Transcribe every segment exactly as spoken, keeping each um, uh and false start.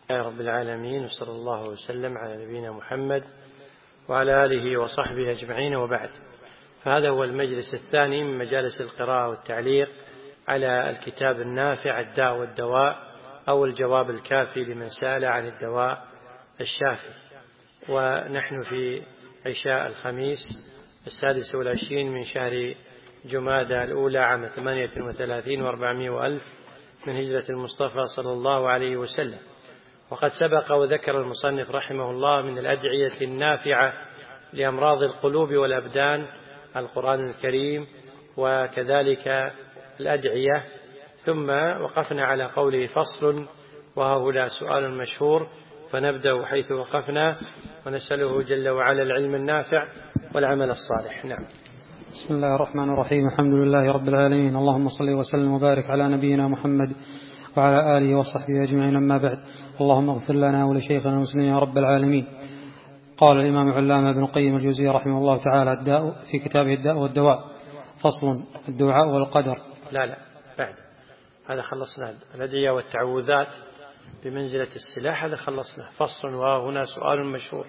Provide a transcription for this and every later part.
يا رب العالمين، وصلى الله وسلم على نبينا محمد وعلى آله وصحبه أجمعين، وبعد. فهذا هو المجلس الثاني من مجالس القراءة والتعليق على الكتاب النافع الداء والدواء، أو الجواب الكافي لمن سأل عن الدواء الشافي. ونحن في عشاء الخميس السادس والعشرين من شهر جمادى الأولى عام ثمانية وثلاثين وأربعمائة وألف من هجرة المصطفى صلى الله عليه وسلم. وقد سبق وذكر المصنف رحمه الله من الأدعية النافعة لأمراض القلوب والأبدان القرآن الكريم، وكذلك الأدعية. ثم وقفنا على قوله فصل، وهؤلاء سؤال مشهور، فنبدأ حيث وقفنا ونسأله جل وعلا العلم النافع والعمل الصالح. نعم. بسم الله الرحمن الرحيم. الحمد لله رب العالمين، اللهم صل وسلم وبارك على نبينا محمد وعلى آله وصحبه أجمعين، أما بعد. اللهم اغفر لنا ولشيخنا المسلمين يا رب العالمين. قال الإمام العلامة ابن القيم الجوزي رحمه الله تعالى الداء في كتابه الداء والدواء: فصل: الدعاء والقدر. لا لا بعد هذا خلصنا. الأدعية والتعوذات بمنزلة السلاح، هذا خلصنا. فصل: وهنا سؤال مشهور.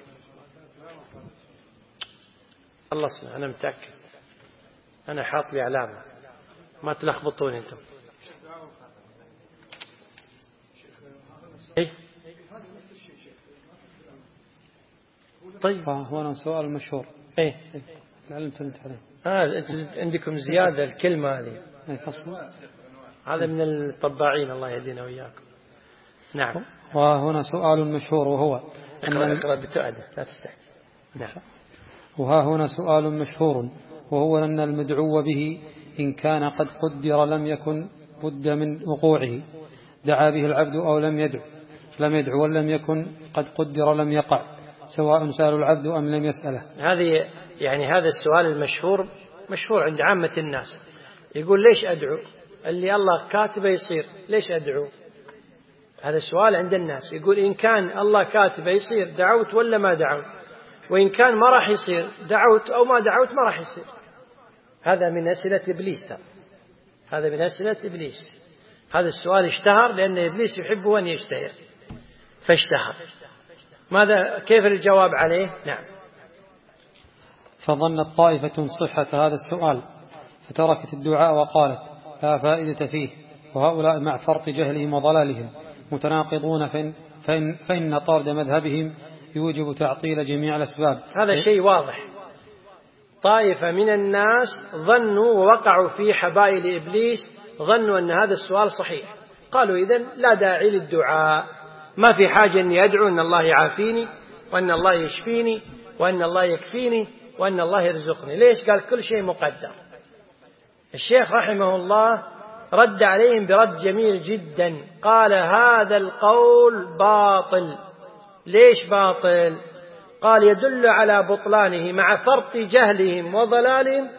خلصنا، أنا متأكد، أنا حاط لي علامة، ما تلخبطوني أنتم. إيه؟ طيب هنا سؤال مشهور. إيه؟ علمت أنت عليه. آه أنتم عندكم زيادة الكلمة هذه. إيه فصل. هذا من الطباعين، الله يهدينا وإياكم. نعم. وهنا سؤال مشهور، وهو اقرأ اقرأ بتؤدة لا تستحي. نعم. وها هنا سؤال مشهور، وهو أن المدعو به إن كان قد قدر لم يكن بد من وقوعه، دعا به العبد أو لم يدعو لم يدعو ولم يكن قد قدر لم يقع، سواء سأل العبد أم لم يسأله. هذه يعني هذا السؤال المشهور مشهور عند عامة الناس. يقول: ليش أدعو؟ اللي الله كاتبه يصير، ليش أدعو؟ هذا السؤال عند الناس. يقول: إن كان الله كاتبه يصير دعوت ولا ما دعوت، وإن كان ما راح يصير دعوت أو ما دعوت ما راح يصير. هذا من أسئلة إبليس. هذا من أسئلة إبليس. هذا السؤال اشتهر لأن إبليس يحب أن يشتهر فاشتهر. ماذا كيف الجواب عليه؟ نعم. فظنت طائفة صحة هذا السؤال فتركت الدعاء وقالت: لا فائدة فيه، وهؤلاء مع فرط جهلهم وضلالهم متناقضون، فإن, فإن, فإن طرد مذهبهم يوجب تعطيل جميع الأسباب. هذا شيء واضح. طائفة من الناس ظنوا ووقعوا في حبائل إبليس، ظنوا أن هذا السؤال صحيح، قالوا: إذن لا داعي للدعاء، ما في حاجة أن يدعو أن الله يعافيني وأن الله يشفيني وأن الله يكفيني وأن الله يرزقني. ليش؟ قال: كل شيء مقدر. الشيخ رحمه الله رد عليهم برد جميل جدا، قال: هذا القول باطل. ليش باطل؟ قال: يدل على بطلانه مع فرط جهلهم وضلالهم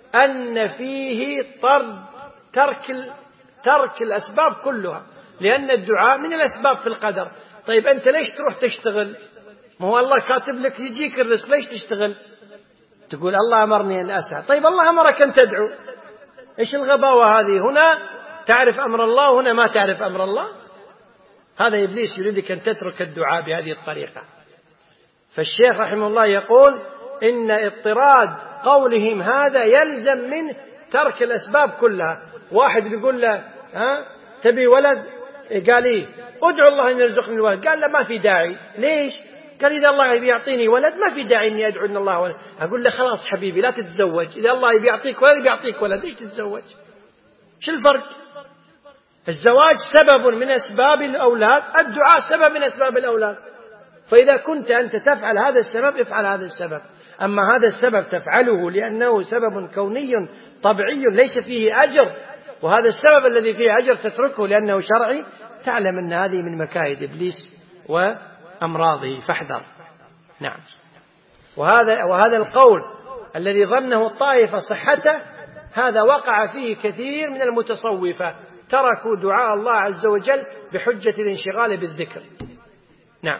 أن فيه طرد ترك ترك الأسباب كلها، لأن الدعاء من الأسباب في القدر. طيب أنت ليش تروح تشتغل؟ ما هو الله كاتب لك يجيك الرزق، ليش تشتغل؟ تقول: الله أمرني أن أسعى. طيب الله أمرك أن تدعو، إيش الغباوة هذه؟ هنا تعرف أمر الله وهنا ما تعرف أمر الله. هذا إبليس يريدك أن تترك الدعاء بهذه الطريقة. فالشيخ رحمه الله يقول إن اضطراد قولهم هذا يلزم من ترك الأسباب كلها. واحد بيقول له: ها تبي ولد؟ قال: إيه. ادعو الله أن يرزقني الولد. قال: لا، ما في داعي. ليش؟ قال: إذا الله يبي يعطيني ولد ما في داعي أني أدعو أن الله ولد. أقول له: خلاص حبيبي لا تتزوج، إذا الله يبي يعطيك ولد يعطيك ولد، ليش تتزوج؟ شو الفرق؟ الزواج سبب من أسباب الأولاد، الدعاء سبب من أسباب الأولاد. فإذا كنت أنت تفعل هذا السبب افعل هذا السبب. أما هذا السبب تفعله لأنه سبب كوني طبيعي ليس فيه أجر، وهذا السبب الذي فيه أجر تتركه لأنه شرعي، تعلم أن هذه من مكايد إبليس وأمراضه، فاحذر. نعم. وهذا وهذا القول الذي ظنه الطائفة صحته، هذا وقع فيه كثير من المتصوفة، تركوا دعاء الله عز وجل بحجة الانشغال بالذكر. نعم.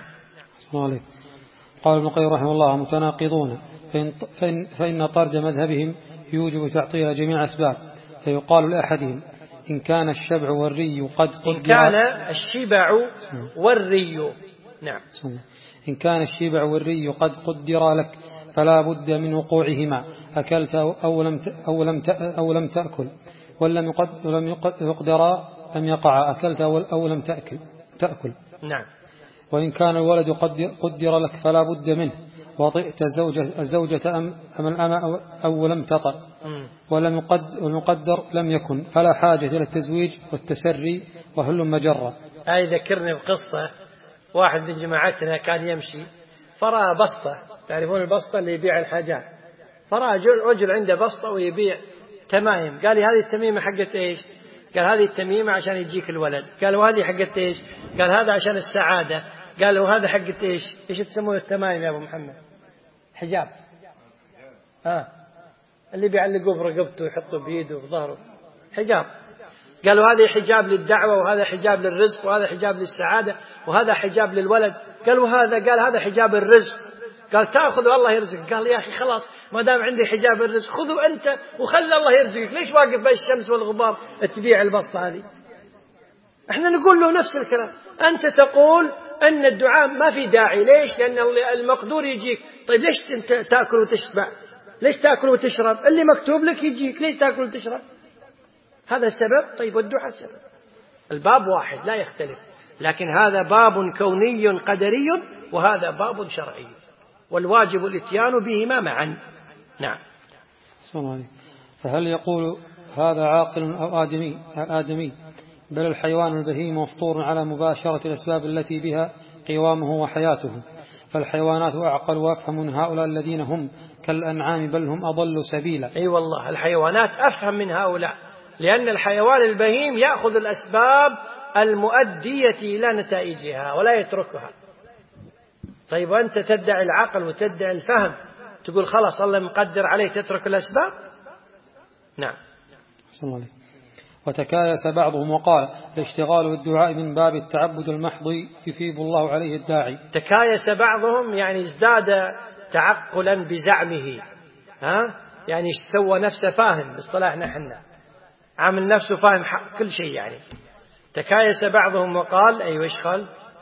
قال ابن القيم رحمه الله: متناقضون، فإن, فإن, فإن طرد مذهبهم يوجب تعطيل جميع أسباب، فيقال لأحدهم: إن كان الشبع والري قد قدر إن كان الشبع والري نعم إن كان الشبع والري قد قدر لك فلا بد من وقوعهما، أكلت أو لم أو لم أو لم تأكل، ولم يقدر ولم يقدر لم يقع، أكلت أو لم تأكل تأكل نعم. وإن كان الولد قدر لك فلا بد منه، وطئت الزوجة, الزوجة أم, أم الأم أو لم تطأ، ولم يقدر لم يكن، فلا حاجة إلى التزويج والتسري وهل مجرة. هاي ذكرني بقصة واحد من جماعتنا كان يمشي فرأى بسطة، تعرفون البسطة اللي يبيع الحاجات، فرأى رجل عنده بسطة ويبيع تمايم، قال لي هذه التميمة حقت إيش؟ قال هذه التميمة عشان يجيك الولد. قال وهذه حقت إيش؟ قال هذا عشان السعادة. قال وهذا حقت إيش؟ إيش تسمونه التمايم يا أبو محمد؟ حجاب. آه اللي بيعلقوه برقبته ويحطوه بيده وفي ظهره حجاب. قالوا هذا حجاب للدعوة، وهذا حجاب للرزق، وهذا حجاب للسعادة، وهذا حجاب للولد. قال وهذا؟ قال هذا حجاب الرزق. قال تأخذ والله يرزقك. قال يا أخي خلاص ما دام عندي حجاب الرزق خذوا أنت وخلي الله يرزقك، ليش واقف بين الشمس والغبار تبيع البسطة هذه؟ احنا نقول له نفس الكلام. أنت تقول أن الدعاء ما في داعي، ليش؟ لأن المقدور يجيك. طيب ليش أنت تأكل وتشبع؟ ليش تأكل وتشرب؟ اللي مكتوب لك يجيك، ليش تأكل وتشرب؟ هذا السبب. طيب والدعاء سبب. الباب واحد لا يختلف، لكن هذا باب كوني قدري وهذا باب شرعي، والواجب الاتيان بهما معا. نعم. فهل يقول هذا عاقل أو آدمي, آدمي بل الحيوان البهيم مفطور على مباشرة الأسباب التي بها قوامه وحياته، فالحيوانات أعقل وأفهم من هؤلاء الذين هم كالأنعام بل هم أضل سبيلا. أي والله الحيوانات أفهم من هؤلاء، لأن الحيوان البهيم يأخذ الأسباب المؤدية إلى نتائجها ولا يتركها. طيب وأنت تدعي العقل وتدعي الفهم تقول خلاص الله مقدر عليه تترك الأسباب؟ نعم. صلى الله عليه. وتكايس بعضهم وقال الاشتغال بالدعاء من باب التعبد المحض يثيب الله عليه الداعي. تكايس بعضهم يعني ازداد تعقلا بزعمه، ها يعني سوى نفسه فاهم، باصطلاحنا احنا عامل نفسه فاهم كل شيء. يعني تكايس بعضهم وقال أي وش قال؟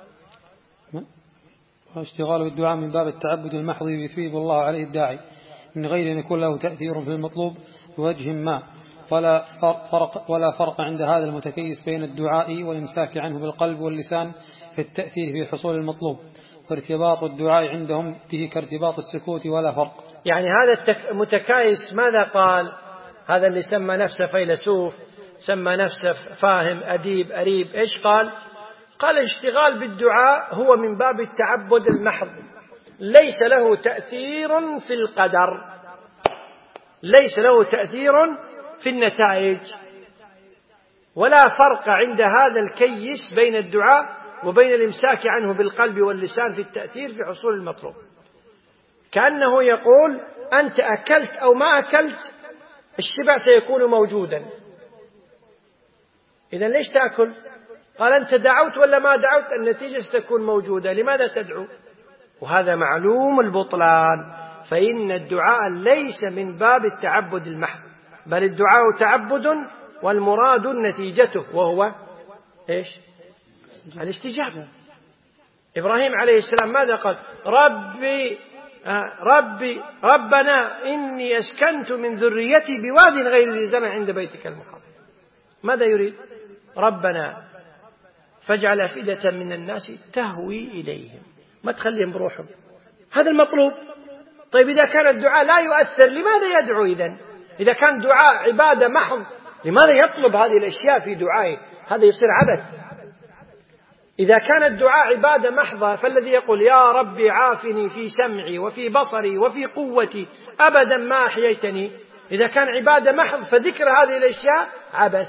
اشتغال بالدعاء من باب التعبد المحض يثيب الله عليه الداعي من غير أن يكون له تأثير في المطلوب بوجه ما، ولا فرق, ولا فرق عند هذا المتكيس بين الدعاء والإمساك عنه بالقلب واللسان في التأثير في حصول المطلوب، وارتباط الدعاء عندهم به كارتباط السكوت ولا فرق. يعني هذا المتكايس ماذا قال؟ هذا اللي سمى نفسه فيلسوف، سمى نفسه فاهم أديب أريب، إيش قال؟ قال الاشتغال بالدعاء هو من باب التعبد المحض، ليس له تأثير في القدر، ليس له تأثير في النتائج، ولا فرق عند هذا الكيس بين الدعاء وبين الإمساك عنه بالقلب واللسان في التأثير في حصول المطلوب. كأنه يقول أنت أكلت أو ما أكلت الشبع سيكون موجودا، إذن ليش تأكل؟ قال أنت دعوت ولا ما دعوت النتيجة ستكون موجودة، لماذا تدعو؟ وهذا معلوم البطلان، فإن الدعاء ليس من باب التعبد المحض، بل الدعاء تعبد والمراد نتيجته وهو إيش؟ الاستجابة. إبراهيم عليه السلام ماذا قال؟ ربي ربي ربنا إني أسكنت من ذريتي بواد غير ذي زرع عند بيتك المحرم. ماذا يريد؟ ربنا فاجعل أفئدة من الناس تهوي إليهم، ما تخليهم بروحهم، هذا المطلوب. طيب إذا كان الدعاء لا يؤثر لماذا يدعو إذن؟ إذا كان دعاء عبادة محض لماذا يطلب هذه الأشياء في دعائه؟ هذا يصير عبث. إذا كان الدعاء عبادة محضة فالذي يقول يا ربي عافني في سمعي وفي بصري وفي قوتي أبدا ما أحييتني، إذا كان عبادة محض فذكر هذه الأشياء عبث.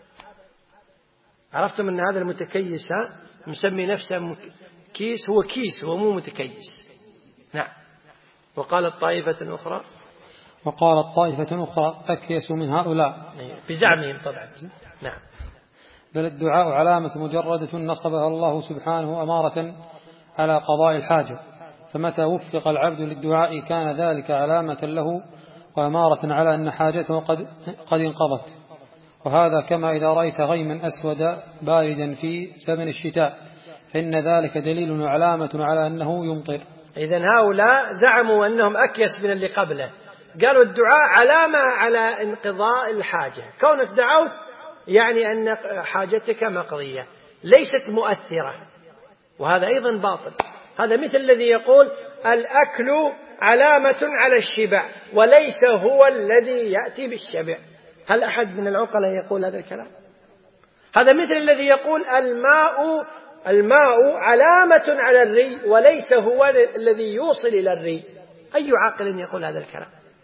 عرفتم أن هذا المتكيس ها مسمي نفسه كيس، هو كيس هو مو متكيس. نعم. وقالت طائفة أخرى وقالت طائفة أخرى أكيس من هؤلاء بزعمهم طبعا. نعم. بل الدعاء علامة مجردة نصبها الله سبحانه أمارة على قضاء الحاجة، فمتى وفق العبد للدعاء كان ذلك علامة له وأمارة على أن حاجته قد, قد انقضت، وهذا كما إذا رأيت غيما أسود باردا في زمن الشتاء فإن ذلك دليل وعلامة على أنه يمطر. إذن هؤلاء زعموا أنهم أكيس من اللي قبله، قالوا الدعاء علامة على انقضاء الحاجة، كونك دعوت يعني أن حاجتك مقضية ليست مؤثرة، وهذا أيضا باطل. هذا مثل الذي يقول الأكل علامة على الشبع وليس هو الذي يأتي بالشبع. هل أحد من العقلاء يقول هذا الكلام؟ هذا مثل الذي يقول الماء الماء علامة على الري وليس هو الذي يوصل إلى الري. أي عاقل يقول هذا الكلام؟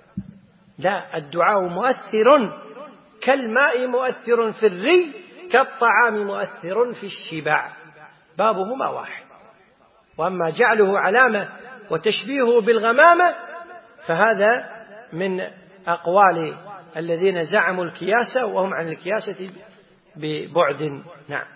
لا، الدعاء مؤثر كالماء مؤثر في الري كالطعام مؤثر في الشبع، بابهما واحد. وأما جعله علامة وتشبيهه بالغمامة فهذا من أقوال الذين زعموا الكياسة وهم عن الكياسة ببعد. نعم.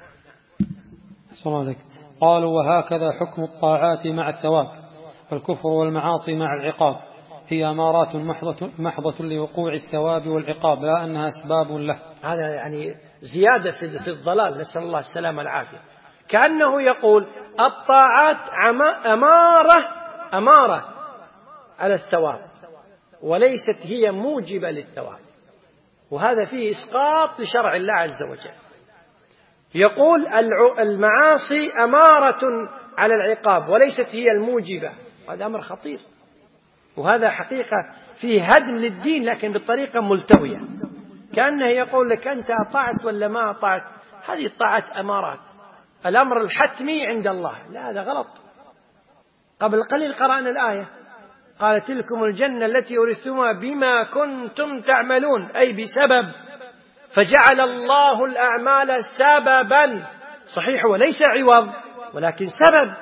صلى الله عليه. قالوا وهكذا حكم الطاعات مع الثواب والكفر والمعاصي مع العقاب هي أمارات محضة, محضة لوقوع الثواب والعقاب لا أنها أسباب له. هذا يعني زيادة في الضلال، نسأل الله السلامة والعافية. كأنه يقول الطاعات أمارة أمارة على الثواب وليست هي موجبة للثواب، وهذا فيه إسقاط لشرع الله عز وجل. يقول المعاصي أمارة على العقاب وليست هي الموجبة، هذا أمر خطير، وهذا حقيقة فيه هدم للدين لكن بالطريقة ملتوية. كأنه يقول لك أنت أطعت ولا ما أطعت، هذه الطاعات أمارات، الأمر الحتمي عند الله، لا هذا غلط. قبل قليل قرأنا الآية قال تلكم الجنة التي أورثتموها بما كنتم تعملون، أي بسبب، فجعل الله الأعمال سببا، صحيح وليس عوض ولكن سبب.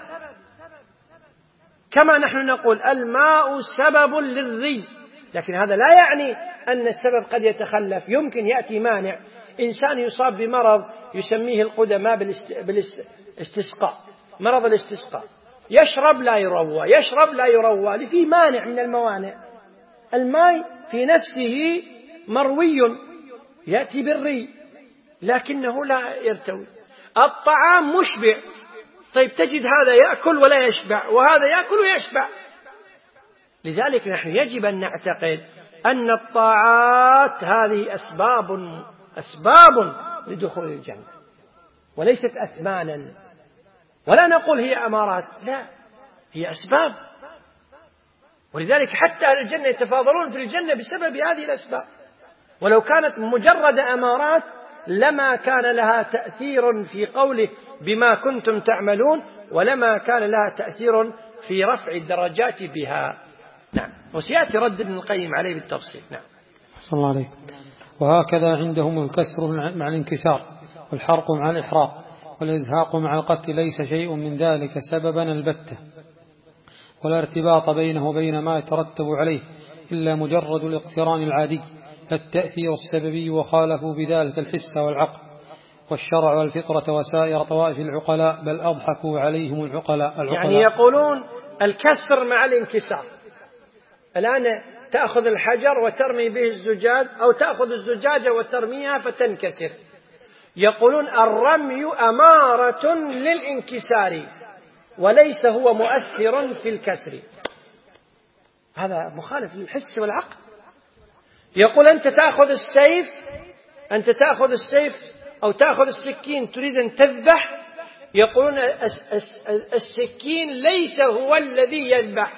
كما نحن نقول الماء سبب للري، لكن هذا لا يعني أن السبب قد يتخلف، يمكن يأتي مانع، إنسان يصاب بمرض يسميه القدماء بالاستسقاء، مرض الاستسقاء، يشرب لا يروى يشرب لا يروى لفي مانع من الموانع. الماء في نفسه مروي يأتي بالري لكنه لا يرتوي. الطعام مشبع، طيب تجد هذا يأكل ولا يشبع وهذا يأكل ويشبع. لذلك نحن يجب أن نعتقد أن الطاعات هذه أسباب أسباب لدخول الجنة وليست أثمانا، ولا نقول هي أمارات، لا هي أسباب. ولذلك حتى أهل الجنة يتفاضلون في الجنة بسبب هذه الأسباب، ولو كانت مجرد أمارات لما كان لها تأثير في قوله بما كنتم تعملون، ولما كان لها تأثير في رفع الدرجات بها. نعم. وسيأتي رد ابن القيم عليه بالتفصيل. نعم. صلى الله عليه. وهكذا عندهم الكسر مع الانكسار والحرق مع الإحراق والإزهاق مع القتل ليس شيء من ذلك سببا البتة، ولا ارتباط بينه وبين ما يترتب عليه إلا مجرد الاقتران العادي، التأثير السببي، وخالفوا بذلك الحس والعقل والشرع والفطرة وسائر طوائف العقلاء، بل أضحكوا عليهم العقلاء, العقلاء. يعني يقولون الكسر مع الانكسار. الآن تأخذ الحجر وترمي به الزجاج، أو تأخذ الزجاجة وترميها فتنكسر، يقولون الرمي أمارة للانكسار وليس هو مؤثر في الكسر. هذا مخالف للحس والعقل. يقول أنت تأخذ السيف أنت تأخذ السيف أو تأخذ السكين تريد أن تذبح، يقولون السكين ليس هو الذي يذبح.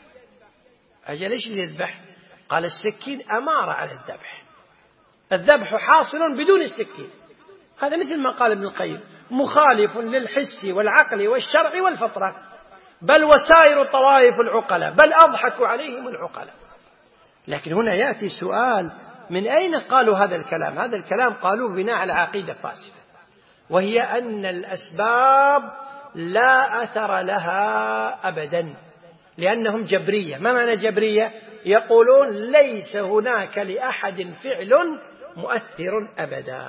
أجل ليش اللي يذبح؟ قال السكين أمارة على الذبح، الذبح حاصل بدون السكين. هذا مثل ما قال ابن القيم مخالف للحس والعقل والشرع والفطرة، بل وسائر طوائف العقلاء، بل أضحك عليهم العقلاء. لكن هنا يأتي سؤال، من أين قالوا هذا الكلام؟ هذا الكلام قالوه بناء على عقيدة فاسدة، وهي أن الأسباب لا أثر لها أبدا، لأنهم جبرية. ما معنى جبرية؟ يقولون ليس هناك لأحد فعل مؤثر أبدا،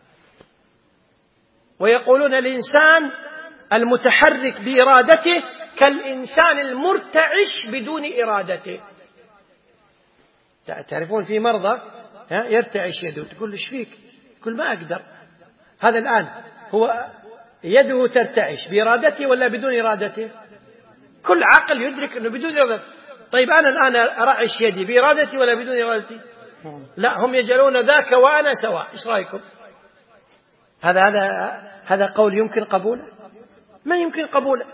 ويقولون الإنسان المتحرك بإرادته كالإنسان المرتعش بدون إرادته. تعرفون في مرضى يرتعش يده، تقول له ايش فيك؟ كل ما أقدر. هذا الآن هو يده ترتعش بإرادته ولا بدون إرادته؟ كل عقل يدرك أنه بدون إرادته. طيب أنا الآن أرعش يدي بإرادتي ولا بدون إرادتي؟ لا، هم يجعلون ذاك وأنا سواء. إيش رأيكم؟ هذا هذا هذا قول يمكن قبوله؟ ما يمكن قبوله.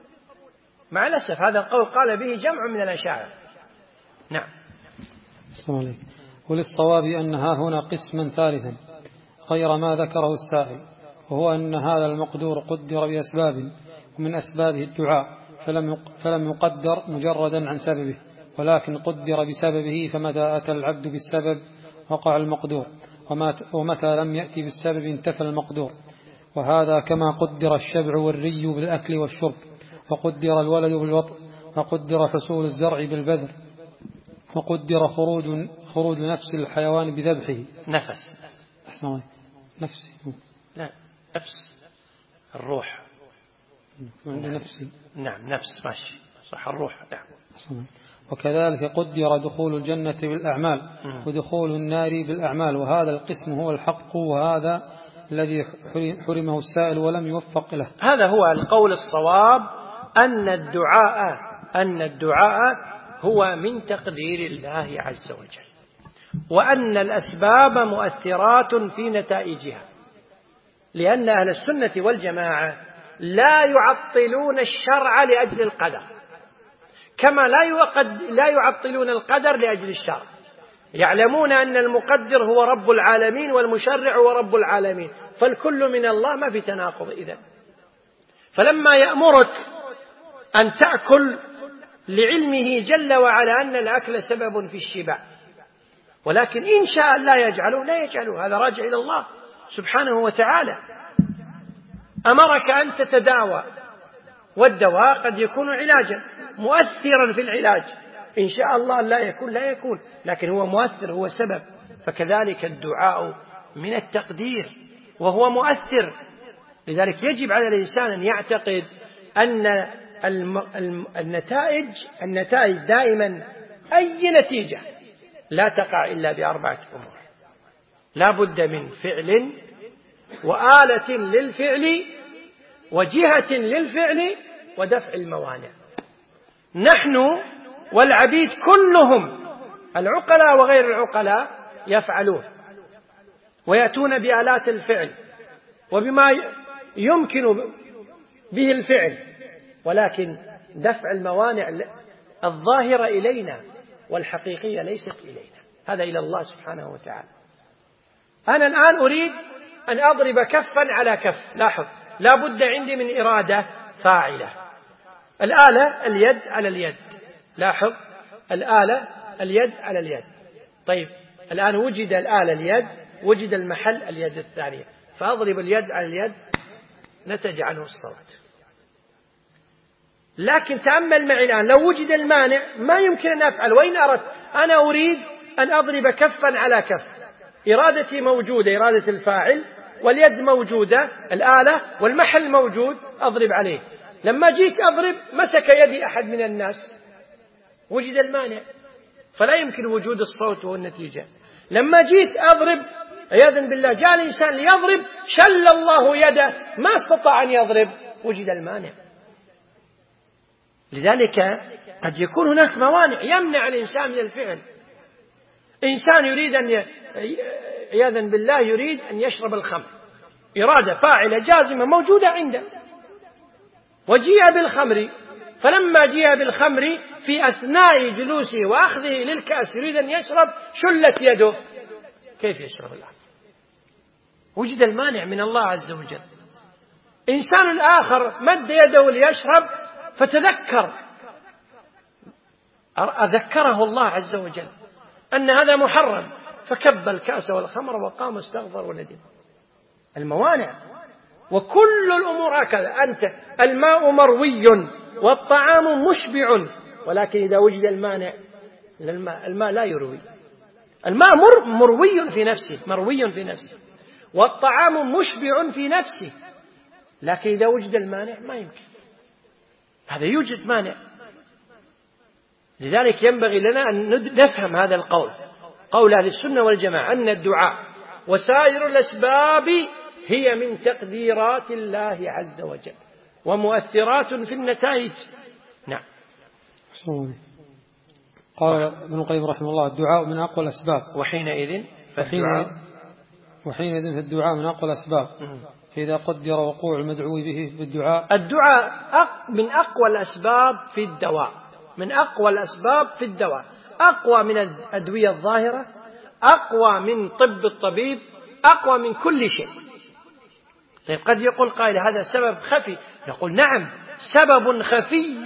مع الأسف هذا القول قال به جمع من الأشاعرة. نعم. السلام عليكم. وللصواب أنها هنا قسما ثالثا غير ما ذكره السائل، وهو أن هذا المقدور قدر بأسباب، ومن أسبابه الدعاء، فلم فلم يقدر مجردا عن سببه، ولكن قدر بسببه، فمتى أتى العبد بالسبب وقع المقدور، ومتى لم يأتي بالسبب انتفى المقدور. وهذا كما قدر الشبع والري بالأكل والشرب، وقدر الولد بالوطء، وقدر حصول الزرع بالبذر، وقدر خروج خروج نفس الحيوان بذبحه. نفس أحسن نفسي لا نفس الروح عند نفسي. نعم نفس ماشي صح الروح. نعم. وكذلك قدر دخول الجنة بالأعمال ودخول النار بالأعمال، وهذا القسم هو الحق، وهذا الذي حرمه السائل ولم يوفق له. هذا هو القول الصواب، أن الدعاء أن الدعاء هو من تقدير الله عز وجل، وأن الأسباب مؤثرات في نتائجها، لأن أهل السنة والجماعة لا يعطلون الشرع لأجل القدر، كما لا لا يعطلون القدر لأجل الشرع. يعلمون أن المقدر هو رب العالمين والمشرع هو رب العالمين، فالكل من الله، ما في تناقض إذن. فلما يأمرك أن تأكل لعلمه جل وعلا أن الأكل سبب في الشبع، ولكن إن شاء لا يجعله لا يجعله، هذا راجع إلى الله سبحانه وتعالى. أمرك أن تتداوى، والدواء قد يكون علاجا مؤثرا في العلاج، إن شاء الله لا يكون لا يكون، لكن هو مؤثر، هو سبب. فكذلك الدعاء من التقدير وهو مؤثر. لذلك يجب على الإنسان أن يعتقد أن النتائج النتائج دائما أي نتيجة لا تقع إلا بأربعة أمور: لا بد من فعل، وآلة للفعل، وجهة للفعل، ودفع الموانع. نحن والعبيد كلهم، العقلاء وغير العقلاء، يفعلون ويأتون بآلات الفعل وبما يمكن به الفعل، ولكن دفع الموانع الظاهرة إلينا والحقيقية ليست إلينا، هذا إلى الله سبحانه وتعالى. أنا الآن أريد أن أضرب كفا على كف، لاحظ، لا بد عندي من إرادة فاعلة. الآلة اليد على اليد، لاحظ، الآلة اليد على اليد. طيب الآن وجد الآلة اليد، وجد المحل اليد الثانية، فأضرب اليد على اليد نتج عنه الصوت. لكن تأمل معي الآن، لو وجد المانع ما يمكن أن أفعل. وإن أردت أنا أريد أن أضرب كفا على كف، إرادتي موجودة، إرادة الفاعل، واليد موجودة، الآلة، والمحل موجود، أضرب عليه. لما جيت أضرب مسك يدي أحد من الناس، وجد المانع، فلا يمكن وجود الصوت والنتيجة. لما جيت أضرب عياذا بالله جاء الإنسان ليضرب، شل الله يده، ما استطاع أن يضرب، وجد المانع. لذلك قد يكون هناك موانع يمنع الإنسان من الفعل. إنسان يريد أن ي... عياذا بالله يريد أن يشرب الخمر، إرادة فاعلة جازمة موجودة عنده، وجيء بالخمر، فلما جيء بالخمر في أثناء جلوسه وأخذه للكأس يريد أن يشرب، شلت يده، كيف يشرب الآن؟ وجد المانع من الله عز وجل. إنسان آخر مد يده ليشرب فتذكر، أذكره الله عز وجل أن هذا محرم، فكب الكأس والخمر وقام استغفر وندم. الموانع، وكل الأمور هكذا. أنت الماء مروي والطعام مشبع، ولكن إذا وجد المانع الماء, الماء لا يروي. الماء مر مروي في نفسه، مروي في نفسه، والطعام مشبع في نفسه، لكن إذا وجد المانع ما يمكن. هذا يوجد مانع. لذلك ينبغي لنا أن نفهم هذا القول، قول أهل السنة والجماعة، أن الدعاء وسائر الأسباب هي من تقديرات الله عز وجل ومؤثرات في النتائج. نعم. قال ابن القيم رحمه الله: الدعاء من أقوى الأسباب، وحينئذ فالدعاء وحينئذ فالدعاء من أقوى الأسباب، فإذا قدر وقوع المدعو به بالدعاء. الدعاء من أقوى الأسباب في الدواء، من أقوى الأسباب في الدواء، أقوى من الأدوية الظاهرة، أقوى من طب الطبيب، أقوى من كل شيء. طيب قد يقول قائل هذا سبب خفي، نقول نعم سبب خفي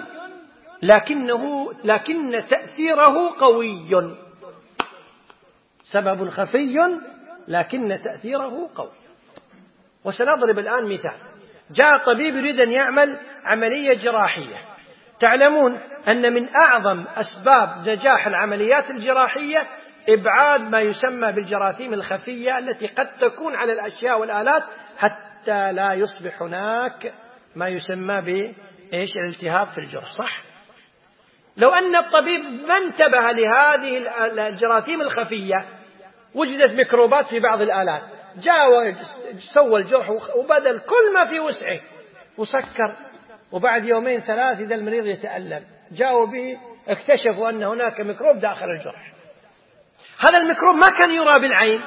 لكنه لكن تأثيره قوي. سبب خفي لكن تأثيره قوي. وسنضرب الآن مثال. جاء طبيب يريد أن يعمل عملية جراحية. تعلمون أن من أعظم أسباب نجاح العمليات الجراحية إبعاد ما يسمى بالجراثيم الخفية التي قد تكون على الأشياء والآلات حتى لا يصبح هناك ما يسمى بإيش الالتهاب في الجرح. صح؟ لو أن الطبيب ما انتبه لهذه الجراثيم الخفية وجدت ميكروبات في بعض الآلات، جاء وسوى الجرح وبدل كل ما في وسعه وسكر، وبعد يومين ثلاث إذا المريض يتألم، جاءوا به اكتشفوا أن هناك ميكروب داخل الجرح. هذا الميكروب ما كان يرى بالعين.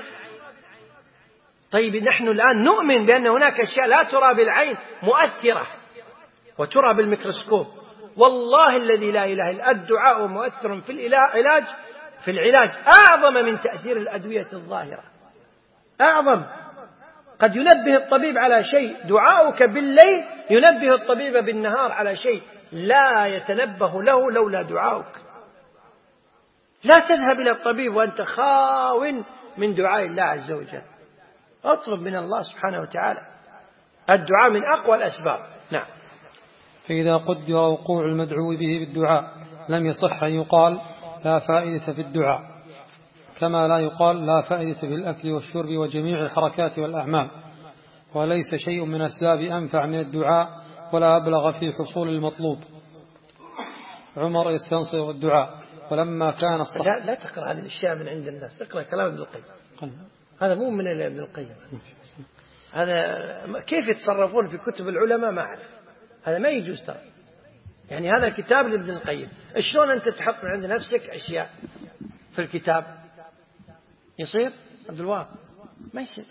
طيب نحن الآن نؤمن بأن هناك أشياء لا ترى بالعين مؤثرة وترى بالميكروسكوب. والله الذي لا إله إلا الدعاء مؤثر في العلاج في العلاج أعظم من تأثير الأدوية الظاهرة، أعظم. قد ينبه الطبيب على شيء، دعاؤك بالليل ينبه الطبيب بالنهار على شيء لا يتنبه له لولا دعاؤك. لا تذهب إلى الطبيب وأنت خاو من دعاء الله عز وجل. اطلب من الله سبحانه وتعالى. الدعاء من أقوى الأسباب. نعم. فإذا قدر وقوع المدعو به بالدعاء لم يصح أن يقال لا فائدة في الدعاء، كما لا يقال لا فائدة في الأكل والشرب وجميع الحركات والأعمال، وليس شيء من أسباب أنفع من الدعاء ولا أبلغ في حصول المطلوب. عمر يستنصر الدعاء ولما كان الصحابة. لا, لا تقرأ هذه الأشياء من عند الناس، اقرأ كلام ابن القيم. هذا مو من ابن القيم، هذا كيف يتصرفون في كتب العلماء ما أعرف. هذا ما يجوز ترى. يعني هذا كتاب لابن القيم، شلون أنت تحط من عند نفسك أشياء في الكتاب؟ يصير عبد الوهاب؟ ما يصير.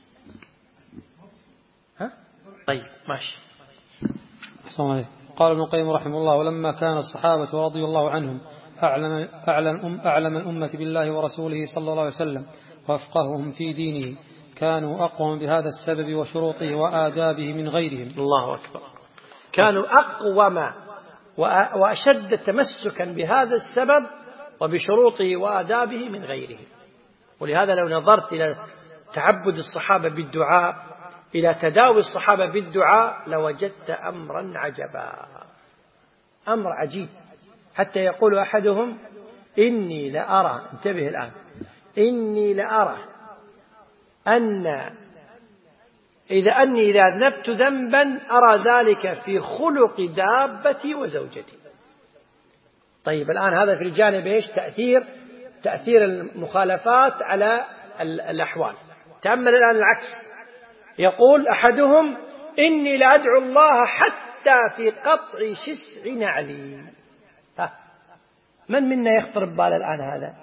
ها؟ طيب ماشي. قال ابن القيم رحمه الله: ولما كان الصحابة رضي الله عنهم أعلم, أعلم, أعلم الأمة بالله ورسوله صلى الله عليه وسلم وأفقههم في دينه، كانوا أقوم بهذا السبب وشروطه وآدابه من غيرهم. الله أكبر. كانوا أقوم وأشد تمسكا بهذا السبب وبشروطه وآدابه من غيرهم. ولهذا لو نظرت إلى تعبد الصحابة بالدعاء، إلى تداوي الصحابة بالدعاء، لوجدت أمرا عجبا، أمر عجيب. حتى يقول أحدهم: إني لأرى، انتبه الآن، إني لأرى أن إذا أني إذا أذنبت ذنبا أرى ذلك في خلق دابتي وزوجتي. طيب الآن هذا في الجانب إيش؟ تأثير تأثير المخالفات على الأحوال. تأمل الآن العكس. يقول أحدهم: إني لأدعو الله حتى في قطع شسع نعلي. ها، من منا يخطر ببال الآن هذا؟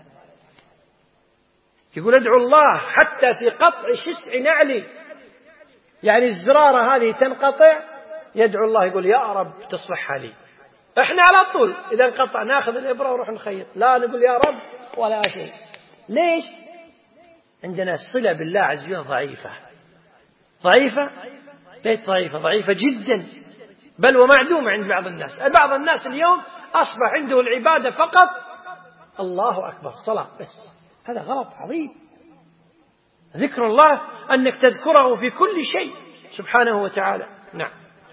يقول أدعو الله حتى في قطع شسع نعلي، يعني الزرارة هذه تنقطع، يدعو الله يقول يا رب تصلحها لي. احنا على طول إذا انقطع ناخذ الإبرة ونروح نخيط، لا نقول يا رب ولا شيء. ليش؟ عندنا صلة بالله عز وجل ضعيفة ضعيفة ليت ضعيفة ضعيفة جدا، بل ومعدومة عند بعض الناس. بعض الناس اليوم أصبح عنده العبادة فقط الله أكبر صلاة بس. هذا غلط عظيم. ذكر الله أنك تذكره في كل شيء سبحانه وتعالى. نعم.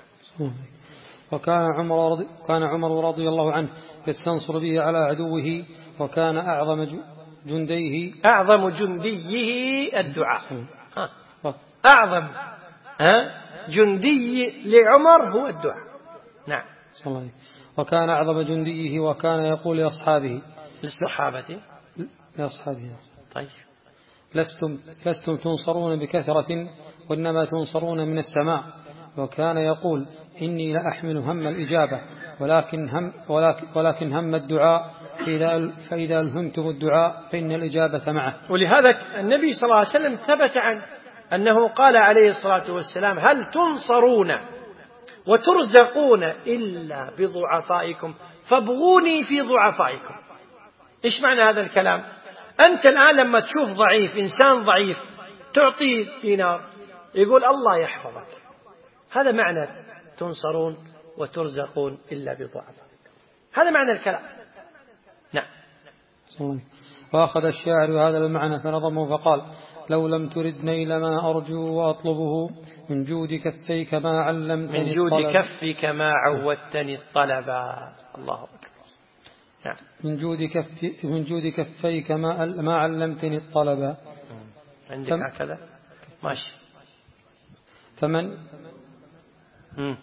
وكان عمر رضي, كان عمر رضي الله عنه يستنصر به على عدوه، وكان أعظم جنديه أعظم جنديه الدعاء. ها. أعظم ها جندي لعمر هو الدعاء. نعم. وكان أعظم جنديه، وكان يقول لأصحابه لصحابته لأصحابه طيب لستم, لستم تنصرون بكثرة وإنما تنصرون من السماء. وكان يقول إني لأحمل هم الإجابة ولكن هم, ولكن ولكن هم الدعاء، فإذا, فإذا ألهمتم الدعاء فإن الإجابة معه. ولهذا النبي صلى الله عليه وسلم ثبت عنه أنه قال عليه الصلاة والسلام: هل تنصرون وترزقون إلا بضعفائكم فابغوني في ضعفائكم. إيش معنى هذا الكلام؟ أنت الآن لما تشوف ضعيف، إنسان ضعيف، تعطيه دينار يقول الله يحفظك، هذا معنى تنصرون وترزقون إلا بضعفائكم، هذا معنى الكلام. نعم. وأخذ الشاعر هذا المعنى فنظمه فقال: لو لم ترد نيل ما أرجو وأطلبه من جود كفيك ما علمتني من جود كفك ما عودتني الطلب. الله أكبر. نعم. من جود كف من جود كفيك ما ما علمتني الطلب. عندك فم... هكذا ماشي. فمن م.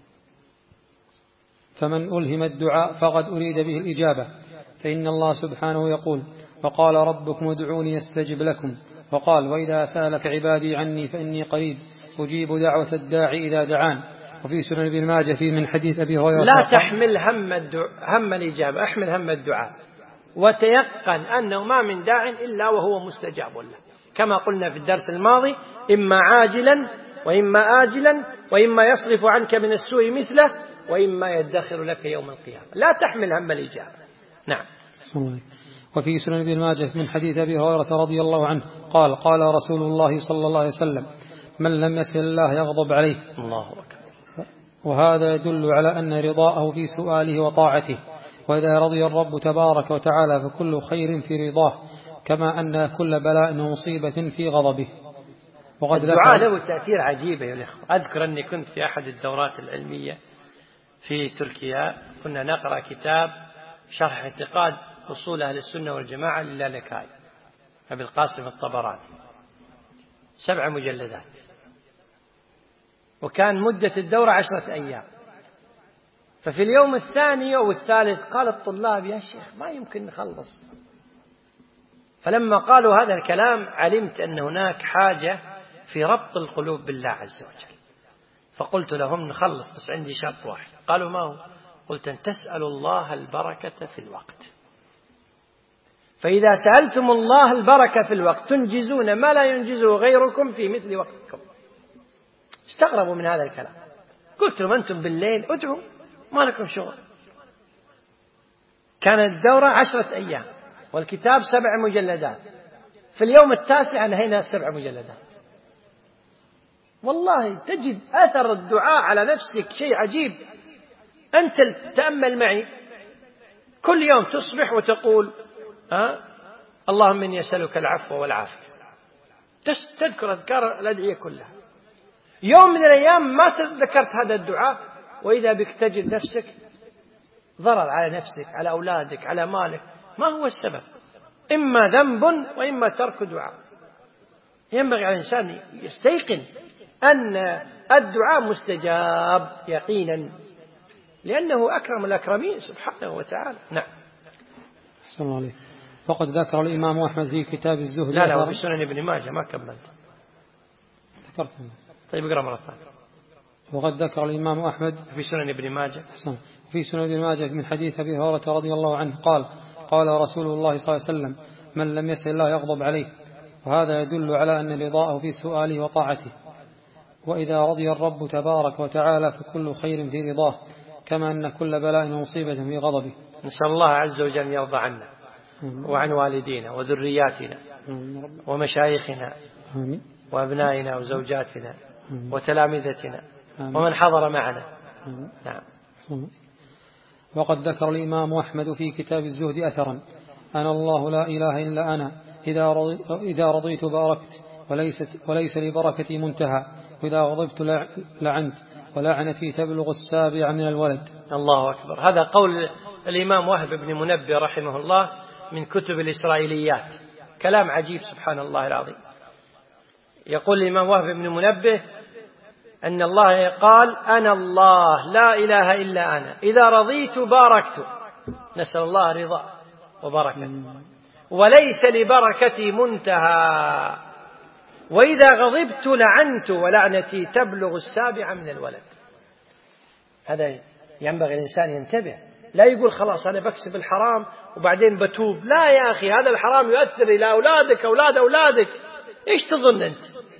فمن ألهم الدعاء فقد أريد به الإجابة، فإن الله سبحانه يقول: وقال ربكم ادعوني يستجب لكم، وقال: وإذا سألك عبادي عني فإني قريب أجيب دعوة الداعي إذا دعان. وفي سنن ابن ماجه في من حديث أبي هريرة: لا تحمل هم الدعاء هم الإجابة، احمل هم الدعاء وتيقن أنه ما من داع إلا وهو مستجاب له، كما قلنا في الدرس الماضي: إما عاجلا وإما آجلا، وإما يصرف عنك من السوء مثله، وإما يدخر لك يوم القيامة. لا تحمل هم الإجابة. نعم. وفي سنن ابن ماجه من حديث أبي هريرة رضي الله عنه قال: قال رسول الله صلى الله عليه وسلم: من لم يسأل الله يغضب عليه. الله أكبر. وهذا يدل على أن رضاءه في سؤاله وطاعته، وإذا رضي الرب تبارك وتعالى فكل خير في رضاه، كما أن كل بلاء ومصيبة في غضبه. وقد الدعاء له تأثير عجيب يا الإخوة. أذكر أني كنت في أحد الدورات العلمية في تركيا، كنا نقرأ كتاب شرح اعتقاد أصول أهل السنة والجماعة للالكائي أبي القاسم الطبراني، سبع مجلدات، وكان مدة الدورة عشرة أيام. ففي اليوم الثاني أو الثالث قال الطلاب: يا شيخ ما يمكن نخلص. فلما قالوا هذا الكلام علمت أن هناك حاجة في ربط القلوب بالله عز وجل، فقلت لهم: نخلص بس عندي شرط واحد. قالوا: ما هو؟ قلت: أن تسألوا الله البركة في الوقت، فإذا سألتم الله البركة في الوقت تنجزون ما لا ينجزه غيركم في مثل وقتكم. استغربوا من هذا الكلام. قلت لهم: أنتم بالليل ادعوا، ما لكم شغل. كانت الدورة عشرة أيام والكتاب سبع مجلدات، في اليوم التاسع انهينا السبع مجلدات. والله تجد أثر الدعاء على نفسك شيء عجيب. أنت تأمل معي، كل يوم تصبح وتقول: أه؟ اللهم إني أسألك العفو والعافية، تذكر أذكار الأدعية كلها. يوم من الأيام ما ذكرت هذا الدعاء، وإذا بك تجد نفسك ضرر على نفسك، على أولادك، على مالك. ما هو السبب؟ إما ذنب وإما ترك دعاء. ينبغي على الإنسان يستيقن أن الدعاء مستجاب يقينا، لأنه أكرم الأكرمين سبحانه وتعالى. نعم. أحسن الله عليك. وقد ذكر الإمام أحمد في كتاب الزهد. لا لا، وفي سنن ابن ماجه ما كملت. ذكرت. طيب اقرأ مرة ثانية. وقد ذكر الإمام أحمد في سنن ابن ماجه. أحسن. في سنن ابن ماجه من حديث أبي هريرة رضي الله عنه قال: قال رسول الله صلى الله عليه وسلم: من لم يسأل الله يغضب عليه. وهذا يدل على أن رضاءه في سؤاله وطاعته، وإذا رضي الرب تبارك وتعالى فكل خير في رضاه، كما أن كل بلاء ومصيبة في غضبه. نسأل الله عز وجل أن يرضى عنا وعن والدينا وذرياتنا ومشايخنا وأبنائنا وزوجاتنا وتلامذتنا ومن حضر معنا. نعم. وقد ذكر الإمام أحمد في كتاب الزهد أثرا: أنا الله لا إله إلا أنا، إذا رضيت, إذا رضيت باركت، وليست وليس لبركتي منتهى، وإذا غضبت لعنت، ولعنتي تبلغ السابع من الولد. الله أكبر. هذا قول الإمام وهب بن منبه رحمه الله من كتب الإسرائيليات، كلام عجيب سبحان الله العظيم. يقول الإمام وهب بن منبه أن الله قال: أنا الله لا إله إلا أنا، إذا رضيت باركت. نسأل الله رضا وبركة. وليس لبركتي منتهى، وإذا غضبت لعنت ولعنتي تبلغ السابعة من الولد. هذا ينبغي الإنسان ينتبه، لا يقول خلاص أنا بكسب الحرام وبعدين بتوب. لا يا أخي، هذا الحرام يؤثر إلى أولادك أولاد أولادك. إيش تظن أنت؟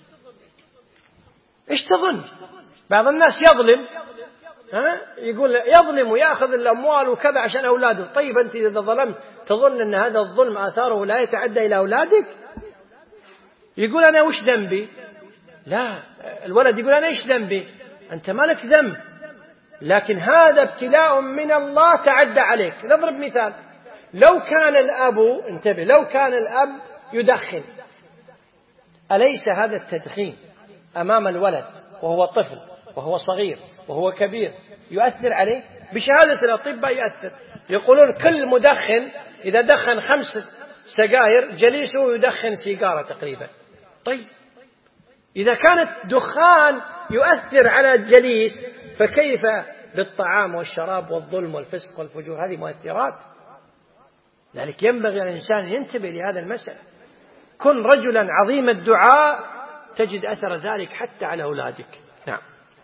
إيش تظن؟ بعض الناس يظلم، ها؟ يقول يظلم ويأخذ الأموال وكذا عشان أولاده. طيب أنت إذا ظلمت تظن أن هذا الظلم آثاره لا يتعدى إلى أولادك؟ يقول أنا وش ذنبي؟ لا، الولد يقول أنا إيش ذنبي؟ أنت مالك ذنب، لكن هذا ابتلاء من الله تعدى عليك. نضرب مثال، لو كان الأب، انتبه، لو كان الأب يدخن، أليس هذا التدخين أمام الولد وهو طفل وهو صغير وهو كبير يؤثر عليه؟ بشهادة الأطباء يؤثر. يقولون كل مدخن إذا دخن خمس سجائر جليسه يدخن سيجارة تقريبا. طيب إذا كانت دخان يؤثر على الجليس، فكيف بالطعام والشراب والظلم والفسق والفجور؟ هذه مؤثرات. لذلك ينبغي الإنسان ينتبه لهذا المسألة. كن رجلا عظيم الدعاء تجد أثر ذلك حتى على أولادك. نعم.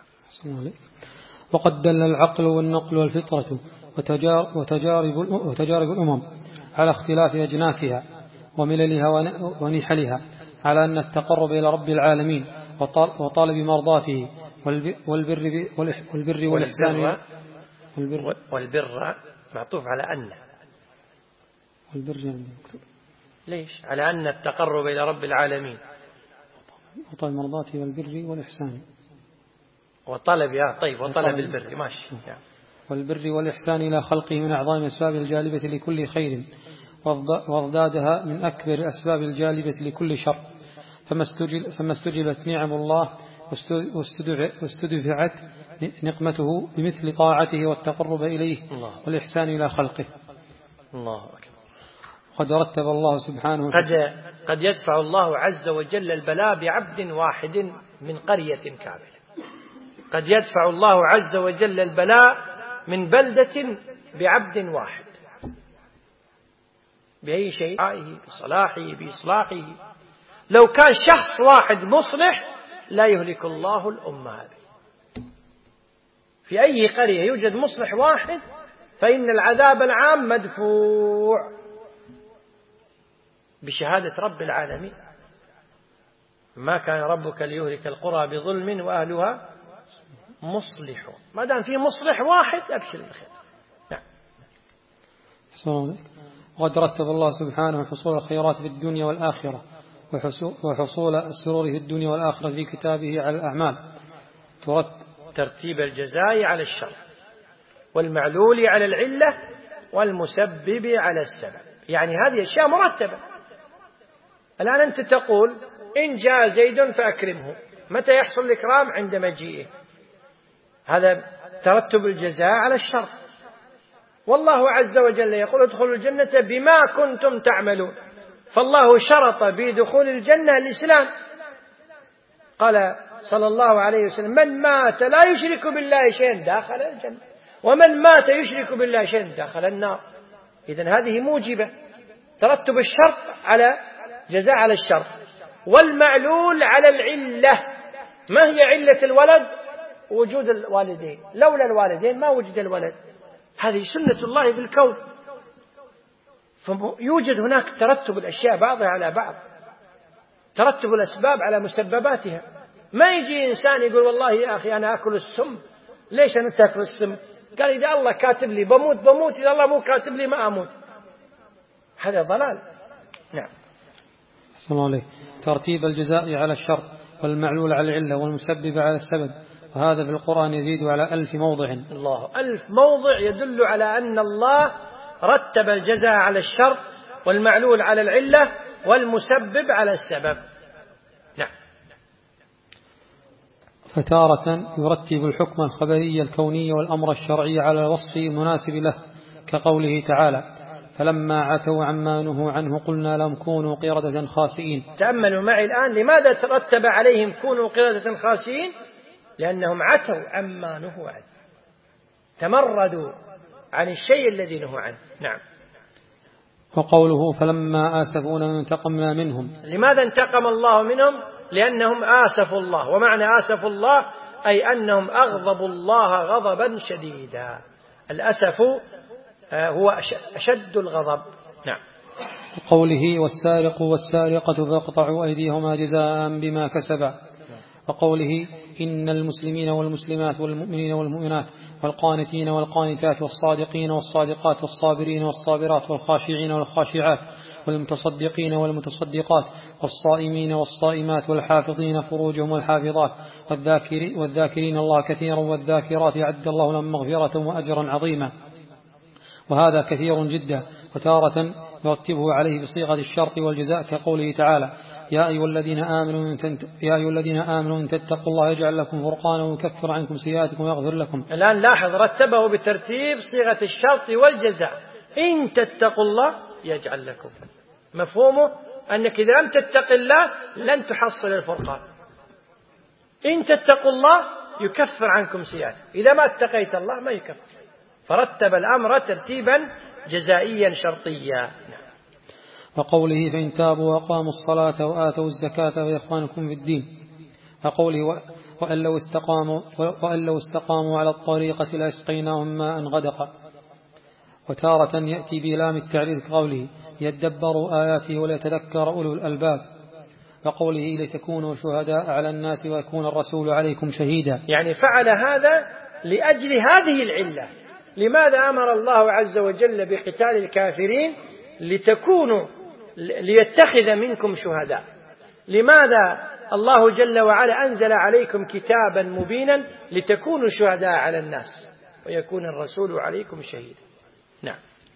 وقد دل العقل والنقل والفطرة وتجارب, وتجارب الأمم على اختلاف أجناسها ومللها ونحلها على أن التقرب إلى رب العالمين وطالب مرضاته والبر, والبر والإحسان والبر, والبر معطوف على أن، والبر يعني مكتوب. ليش؟ على أن التقرب إلى رب العالمين وطالب مرضاته والبر والإحسان وطلب يا طيب وطلب البر ماشي. والبر والإحسان إلى خلقه من أعظم أسباب الجالبة لكل خير، واضدادها من أكبر الأسباب الجالبة لكل شر. فما استجلت نعم الله واستدفعت نقمته بمثل طاعته والتقرب إليه والإحسان إلى خلقه. الله أكبر. قد رتب الله سبحانه قد, قد يدفع الله عز وجل البلاء بعبد واحد من قرية كاملة. قد يدفع الله عز وجل البلاء من بلدة بعبد واحد، بأي شيء؟ بصلاحه بإصلاحه. لو كان شخص واحد مصلح لا يهلك الله الأمة هذه. في أي قرية يوجد مصلح واحد فإن العذاب العام مدفوع بشهادة رب العالمين. ما كان ربك ليهلك القرى بظلم وأهلها مصلحون. ما دام في مصلح واحد أبشر بالخير. نعم. وقد رتب الله سبحانه حصول الخيرات في الدنيا والآخرة وحصول السرور في الدنيا والآخرة في كتابه على الأعمال، ترتيب الجزاء على الشر والمعلول على العلة والمسبب على السبب. يعني هذه أشياء مرتبة. الآن أنت تقول إن جاء زيد فأكرمه، متى يحصل الإكرام؟ عند مجيئه. هذا ترتب الجزاء على الشر. والله عز وجل يقول ادخلوا الجنة بما كنتم تعملون، فالله شرط بدخول الجنة الإسلام. قال صلى الله عليه وسلم من مات لا يشرك بالله شيئا دخل الجنة، ومن مات يشرك بالله شيئا دخل النار. إذن هذه موجبة ترتب الشرط على جزاء على الشر، والمعلول على العلة. ما هي علة الولد؟ وجود الوالدين، لولا الوالدين ما وجد الولد. هذه سنة الله في الكون، فيوجد هناك ترتب الأشياء بعضها على بعض، ترتب الأسباب على مسبباتها. ما يجي إنسان يقول والله يا أخي أنا أكل السم. ليش أنا تأكل السم؟ قال إذا الله كاتب لي بموت بموت، إذا الله مو كاتب لي ما أموت. هذا ضلال. نعم. صلى الله عليه. ترتيب الجزاء على الشر والمعلول على العلة والمسبب على السبب، وهذا في القرآن يزيد على ألف موضع. الله ألف موضع يدل على أن الله رتب الجزاء على الشر والمعلول على العلة والمسبب على السبب. نعم. فتارة يرتب الحكم الخبري الكوني والأمر الشرعي على الوصف المناسب له، كقوله تعالى فلما عتوا عما نهوا عنه قلنا لهم كونوا قردة خاسئين. تأملوا معي الآن لماذا ترتب عليهم كونوا قردة خاسئين؟ لأنهم عتوا عما نهوا عنه، تمردوا عن الشيء الذي نهوا عنه. نعم. وقوله فلما آسفونا انتقمنا منهم. لماذا انتقم الله منهم؟ لأنهم آسفوا الله، ومعنى آسفوا الله أي أنهم أغضبوا الله غضبا شديدا. الأسف هو أشد الغضب. نعم. وقوله والسارق والسارقة فاقطعوا أيديهما جزاء بما كسبا. وقوله إن المسلمين والمسلمات والمؤمنين والمؤمنات والقانتين والقانتات والصادقين والصادقات والصابرين والصابرات والخاشعين والخاشعات والمتصدقين والمتصدقات والصائمين والصائمات والحافظين فروجهم والحافظات والذاكرين الله كثيرا والذاكرات أعد الله لهم مغفرة وأجرا عظيما. وهذا كثير جدا، وتارة يرتبه عليه بصيغة الشرط والجزاء كقوله تعالى يا أيها الذين آمنوا يا أيها الذين آمنوا إن تتقوا الله يجعل لكم فرقانا ويكفر عنكم سيئاتكم ويغفر لكم. الآن لاحظ رتبه بترتيب صيغة الشرط والجزاء. إن تتقوا الله يجعل لكم، مفهومه أنك إذا لم تتق الله لن تحصل الفرقان. إن تتقوا الله يكفر عنكم سيئاتكم، إذا ما اتقيت الله ما يكفر. فرتب الأمر ترتيبا جزائيا شرطيا. وقوله فإن تابوا وأقاموا الصلاة وآتوا الزكاة فإخوانكم في الدين. وقوله وأن لو استقاموا, وأن لو استقاموا على الطريقة لأسقيناهم ماء غدقا. وتارة يأتي بلام التعليل كقوله يدبروا آياته وليتذكر أولو الألباب. وقوله لتكونوا شهداء على الناس ويكون الرسول عليكم شهيدا. يعني فعل هذا لأجل هذه العلة. لماذا أمر الله عز وجل بقتال الكافرين؟ لتكونوا ليتخذ منكم شهداء. لماذا الله جل وعلا أنزل عليكم كتابا مبينا؟ لتكونوا شهداء على الناس ويكون الرسول عليكم شهيدا. نعم.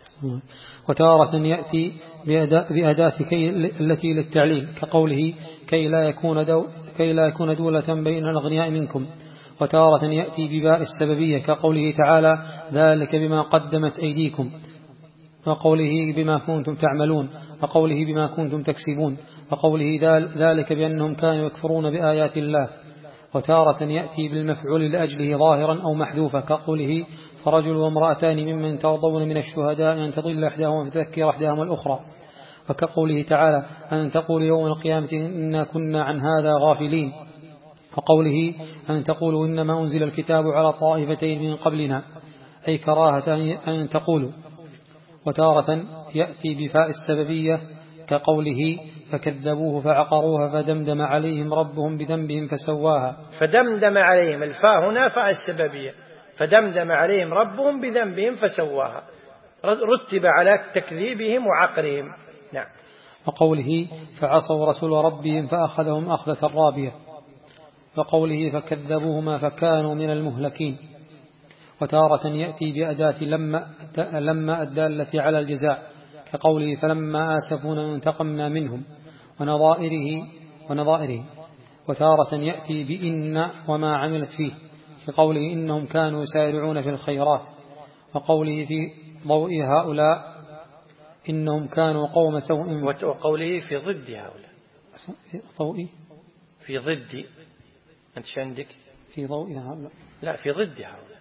وتارة يأتي بأداة كي التي للتعليل كقوله كي لا يكون دو كي لا يكون دولة بين الأغنياء منكم. وتارة يأتي بباء السببية كقوله تعالى ذلك بما قدمت أيديكم. وقوله بما كنتم تعملون. وقوله بما كنتم تكسبون. وقوله ذلك بأنهم كانوا يكفرون بآيات الله. وتارة يأتي بالمفعول لأجله ظاهرا أو محذوفا كقوله فرجل وامرأتان ممن ترضون من الشهداء أن تضل إحداهما فتذكر إحداهما الأخرى. وكقوله تعالى أن تقول يوم القيامة إنا كنا عن هذا غافلين. وقوله أن تقولوا إنما أنزل الكتاب على طائفتين من قبلنا أي كراهة أن تقولوا. وتارة يأتي بفاء السببية كقوله فكذبوه فعقروها فدمدم عليهم ربهم بذنبهم فسواها. فدمدم عليهم، الفاء هنا فاء السببية، فدمدم عليهم ربهم بذنبهم فسواها، رتب على تكذيبهم وعقرهم. نعم. وقوله فعصوا رسول ربهم فأخذهم أخذة رابية. وقوله فكذبوهما فكانوا من المهلكين. وتارة يأتي بأداة لما, لما الدالة على الجزاء كقوله فلما آسفونا انتقمنا منهم ونظائره, ونظائره. وتارة يأتي بإن وما عملت فيه كقوله إنهم كانوا يسارعون في الخيرات. وقوله في ضوء هؤلاء إنهم كانوا قوم سوء. وقوله في ضد هؤلاء ضوء في ضد أنت عندك في ضوء هؤلاء لا في ضد هؤلاء.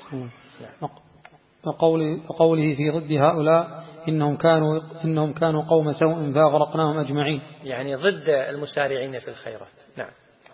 وقوله, وقوله في ضد هؤلاء إنهم كانوا إنهم كانوا قوم سوء فأغرقناهم أجمعين. يعني ضد المسارعين في الخيرات. نعم.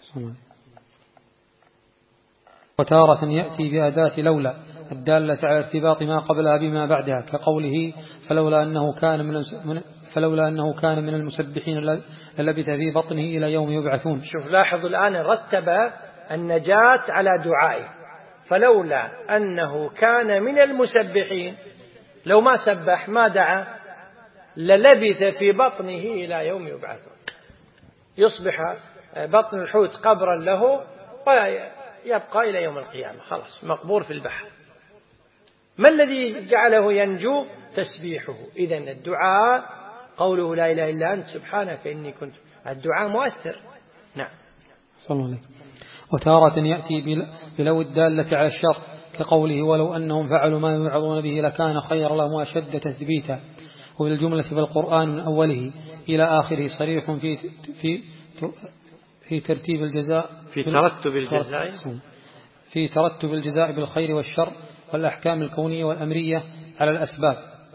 وتارة يأتي بأداة لولا الدالة على ارتباط ما قبلها بما بعدها كقوله فلولا أنه كان من فلولا أنه كان من المسبحين للبث في بطنه إلى يوم يبعثون. شوف لاحظوا الآن رتب النجاة على دعائه. فلولا أنه كان من المسبحين، لو ما سبح ما دعا للبث في بطنه إلى يوم يبعثون، يصبح بطن الحوت قبرا له ويبقى إلى يوم القيامة، خلاص مقبور في البحر. ما الذي جعله ينجو؟ تسبيحه. إذن الدعاء قوله لا إله إلا أنت سبحانك إني كنت، الدعاء مؤثر. نعم. صلى الله عليه. وتارة يأتي بلو الدالة على الشر كقوله ولو أنهم فعلوا ما يوعظون به لكان خير لهم وأشد تثبيتا. وبالجملة في القرآن من أوله إلى آخره صريح في في في ترتيب الجزاء في ترتب الجزاء في ترتب الجزاء بالخير والشر والأحكام الكونية والأمرية على الأسباب.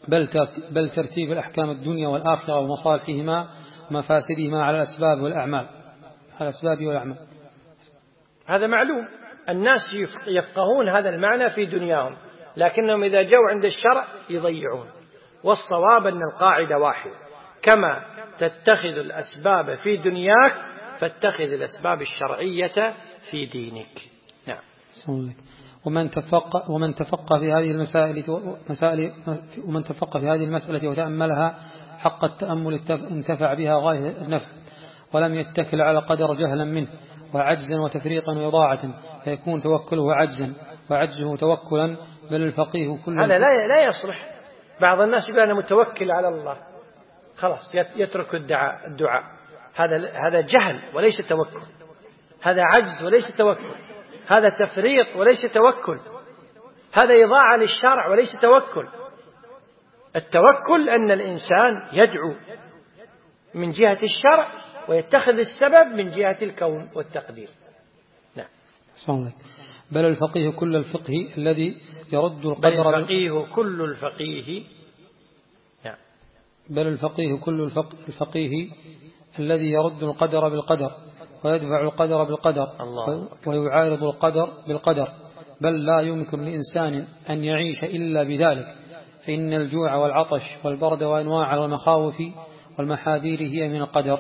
بل بل ترتيب الأحكام الدنيا والآخرة ومصالحهما ومفاسدهما على الأسباب والأعمال على الأسباب والأعمال. هذا معلوم، الناس يفقهون هذا المعنى في دنياهم، لكنهم إذا جاءوا عند الشرع يضيعون. والصواب أن القاعدة واحدة، كما تتخذ الأسباب في دنياك فاتخذ الأسباب الشرعية في دينك. نعم. ومن تفقه ومن تفقه في هذه المسائل مسائل ومن تفقه في هذه المسألة وتأملها حق التأمل انتفع بها غاية النفع، ولم يتكل على قدر جهلا منه وعجزا وتفريطا وإضاعة، فيكون توكله عجزا وعجزه توكلا. بل الفقيه كل هذا لا لا يصلح. بعض الناس يقول أنا متوكل على الله، خلاص يترك الدعاء الدعاء هذا هذا جهل وليس توكل، هذا عجز وليس توكل، هذا تفريط وليس توكل، هذا إضاعة للشرع وليس توكل. التوكل أن الإنسان يدعو من جهة الشرع ويتخذ السبب من جهة الكون والتقدير. نعم. بل الفقيه كل الفقه الذي يرد القدر بل الفقيه كل الفقيه نعم. بل الفقيه كل الفقيه الذي يرد القدر بالقدر ويدفع القدر بالقدر ويعارض القدر بالقدر. بل لا يمكن لإنسان أن يعيش إلا بذلك، فإن الجوع والعطش والبرد وأنواع المخاوف والمحاذير هي من القدر.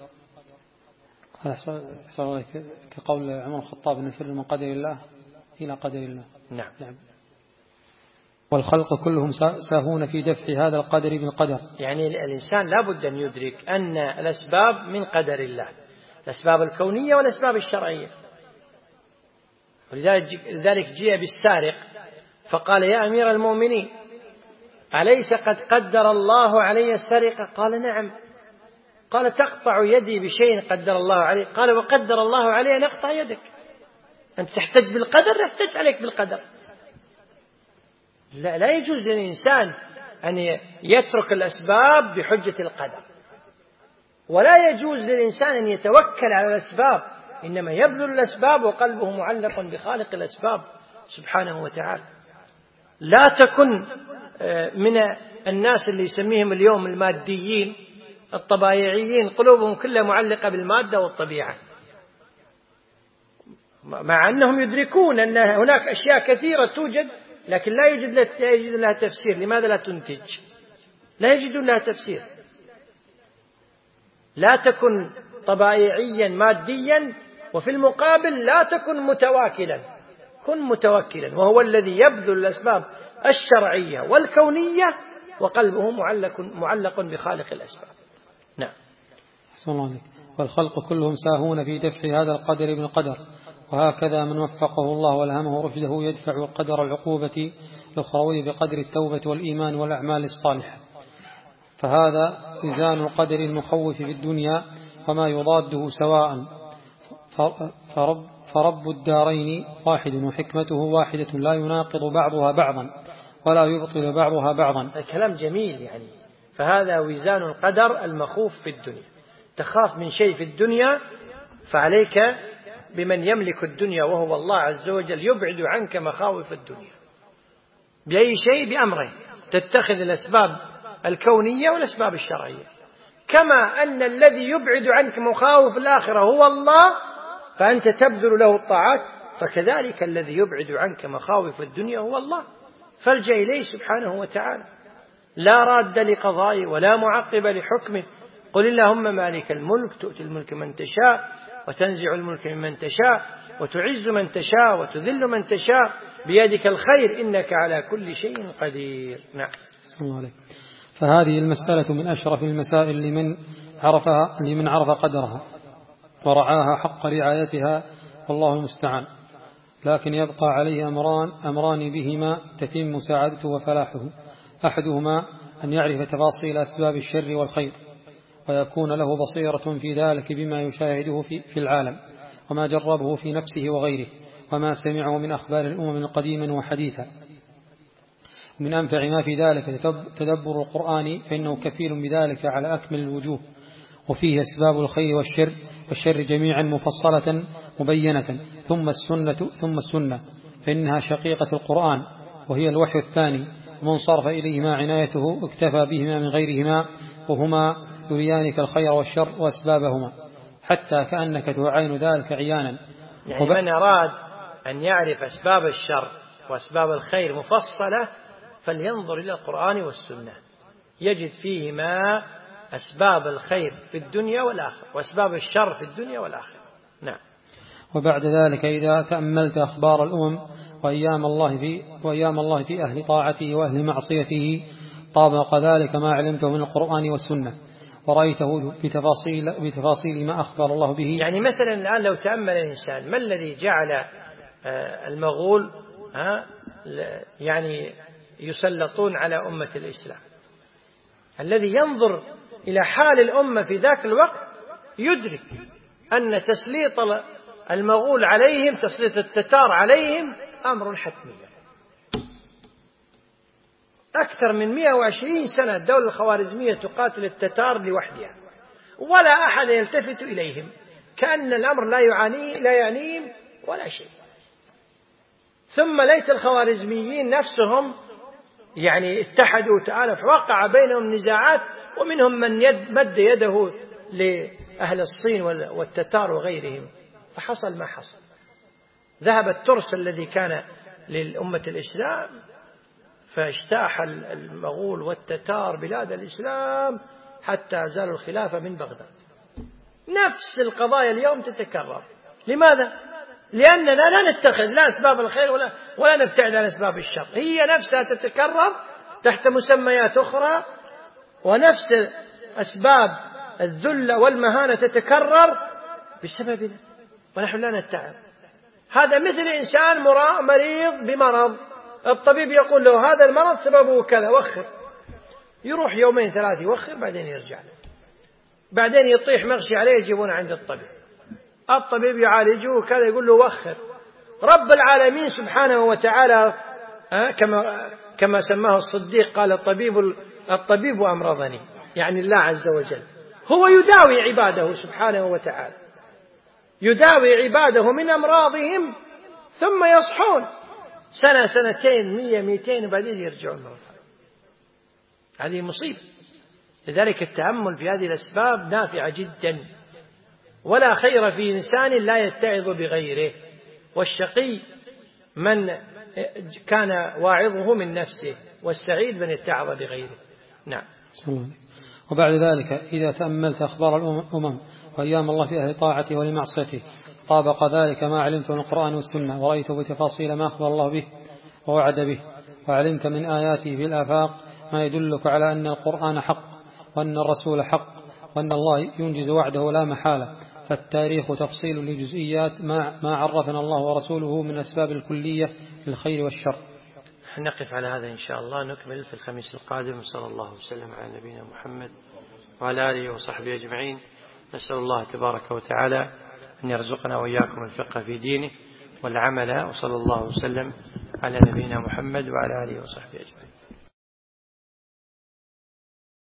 كقول عمر الخطاب: نفر من قدر الله إلى قدر الله. نعم. نعم. والخلق كلهم ساهون في دفع هذا القدر بالقدر. يعني الإنسان لابد أن يدرك أن الأسباب من قدر الله، الأسباب الكونية والأسباب الشرعية. ولذلك جاء بالسارق فقال: يا أمير المؤمنين، أليس قد قدر الله علي السرقة؟ قال: نعم. قال: تقطع يدي بشيء قدر الله عليه؟ قال: وقدر الله علي أن أقطع يدك. أنت تحتج بالقدر، يحتج عليك بالقدر. لا, لا يجوز للإنسان أن يترك الأسباب بحجة القدر، ولا يجوز للإنسان أن يتوكل على الأسباب، إنما يبذل الأسباب وقلبه معلق بخالق الأسباب سبحانه وتعالى. لا تكن من الناس اللي يسميهم اليوم الماديين الطبيعيين، قلوبهم كلها معلقة بالمادة والطبيعة، مع أنهم يدركون أن هناك أشياء كثيرة توجد لكن لا يجد لها تفسير. لماذا لا تنتج؟ لا يجدون لها تفسير. لا تكن طبيعيا ماديا، وفي المقابل لا تكن متواكلا، كن متوكلا، وهو الذي يبذل الأسباب الشرعية والكونية وقلبه معلق, معلق بخالق الأسباب. نعم. أحسن الله عليك. والخلق كلهم ساهون في دفع هذا القدر بالقدر، وهكذا من وفقه الله والهمه رشده يدفع القدر العقوبة الأخروي بقدر التوبة والإيمان والأعمال الصالحة. فهذا ميزان القدر المخوف في الدنيا وما يضاده سواء. فرب, فرب الدارين واحد وحكمته واحدة لا يناقض بعضها بعضا ولا يبطل بعضها بعضا. الكلام جميل يعني. فهذا وزان القدر المخوف في الدنيا. تخاف من شيء في الدنيا فعليك بمن يملك الدنيا وهو الله عز وجل، يبعد عنك مخاوف الدنيا بأي شيء؟ بأمرين: تتخذ الأسباب الكونية والأسباب الشرعية. كما أن الذي يبعد عنك مخاوف الآخرة هو الله فأنت تبذل له الطاعات، فكذلك الذي يبعد عنك مخاوف الدنيا هو الله، فالجأ إليه سبحانه وتعالى. لا راد لقضائه ولا معقب لحكمه. قل اللهم مالك الملك تؤتي الملك من تشاء وتنزع الملك ممن تشاء وتعز من تشاء وتذل من تشاء بيدك الخير إنك على كل شيء قدير. نعم. بسم الله عليك. فهذه المسألة من أشرف المسائل لمن عرفها لمن عرف قدرها ورعاها حق رعايتها، والله المستعان. لكن يبقى عليه أمران أمران بهما تتم سعادته وفلاحه. أحدهما أن يعرف تفاصيل أسباب الشر والخير، ويكون له بصيرة في ذلك بما يشاهده في, في العالم وما جربه في نفسه وغيره وما سمعه من أخبار الأمم القديمة وحديثا. من أنفع ما في ذلك تدبر القرآن، فإنه كفيل بذلك على أكمل الوجوه، وفيه أسباب الخير والشر والشر جميعا مفصلة مبينة. ثم السنة ثم السنة فإنها شقيقة القرآن وهي الوحي الثاني، ومن صرف إليهما عنايته اكتفى بهما من غيرهما، وهما يريانك الخير والشر وأسبابهما، حتى كأنك تعاين ذلك عيانا. يعني من أراد أن يعرف أسباب الشر وأسباب الخير مفصلة فلينظر إلى القرآن والسنة، يجد فيهما أسباب الخير في الدنيا والآخرة وأسباب الشر في الدنيا والآخرة. نعم. وبعد ذلك إذا تأملت أخبار الأمم وأيام الله في, وأيام الله في أهل طاعته وأهل معصيته طابق ذلك ما علمته من القرآن والسنة، ورأيته بتفاصيل, بتفاصيل ما أخبر الله به. يعني مثلا الآن لو تأمل الإنسان ما الذي جعل المغول يعني يسلطون على أمة الإسلام، الذي ينظر إلى حال الأمة في ذاك الوقت يدرك أن تسليط المغول عليهم، تسليط التتار عليهم أمر حتمي. أكثر من مئة وعشرين سنة الدولة الخوارزمية تقاتل التتار لوحدها ولا أحد يلتفت إليهم، كأن الأمر لا يعاني لا يعنيهم ولا شيء. ثم ليت الخوارزميين نفسهم يعني اتحدوا وتآلفوا، فوقع بينهم نزاعات، ومنهم من يد مد يده لأهل الصين والتتار وغيرهم، فحصل ما حصل. ذهب الترس الذي كان للأمة الإسلام فاجتاح المغول والتتار بلاد الإسلام حتى زالوا الخلافة من بغداد. نفس القضايا اليوم تتكرر. لماذا؟ لأننا لا نتخذ لا أسباب الخير ولا, ولا نبتعد عن أسباب الشر، هي نفسها تتكرر تحت مسميات أخرى، ونفس أسباب الذل والمهانة تتكرر بسببنا ونحن لا نتعب. هذا مثل إنسان مريض بمرض، الطبيب يقول له هذا المرض سببه كذا، وخر، يروح يومين ثلاثة يوخر، بعدين يرجع له، بعدين يطيح مغشي عليه يجيبونه عند الطبيب، الطبيب يعالجه كذا، يقول له وخر. رب العالمين سبحانه وتعالى كما كما سماه الصديق قال الطبيب الطبيب أمرضني، يعني الله عز وجل هو يداوي عباده سبحانه وتعالى، يداوي عباده من أمراضهم ثم يصحون سنة سنتين مية ميتين وبعدين يرجعون مرة. هذه مصيبة. لذلك التأمل في هذه الأسباب نافعة جدا، ولا خير في إنسان لا يتعظ بغيره، والشقي من كان واعظه من نفسه، والسعيد من اتعظ بغيره. نعم. وبعد ذلك إذا تأملت أخبار الأمم وأيام الله في أهل طاعته ولمعصيته طابق ذلك ما علمت من القرآن والسنة، ورأيت بتفاصيل ما أخبر الله به ووعد به، وعلمت من آياته في الآفاق ما يدلك على أن القرآن حق، وأن الرسول حق، وأن الله ينجز وعده لا محالة. فالتاريخ تفصيل لجزئيات ما, ما عرفنا الله ورسوله من أسباب الكلية للخير والشر. نقف على هذا إن شاء الله، نكمل في الخميس القادم. صلى الله وسلم على نبينا محمد وعلى آله وصحبه أجمعين. نسأل الله تبارك وتعالى أن يرزقنا وإياكم الفقه في دينه والعمل، وصلى الله وسلم على نبينا محمد وعلى آله وصحبه أجمعين.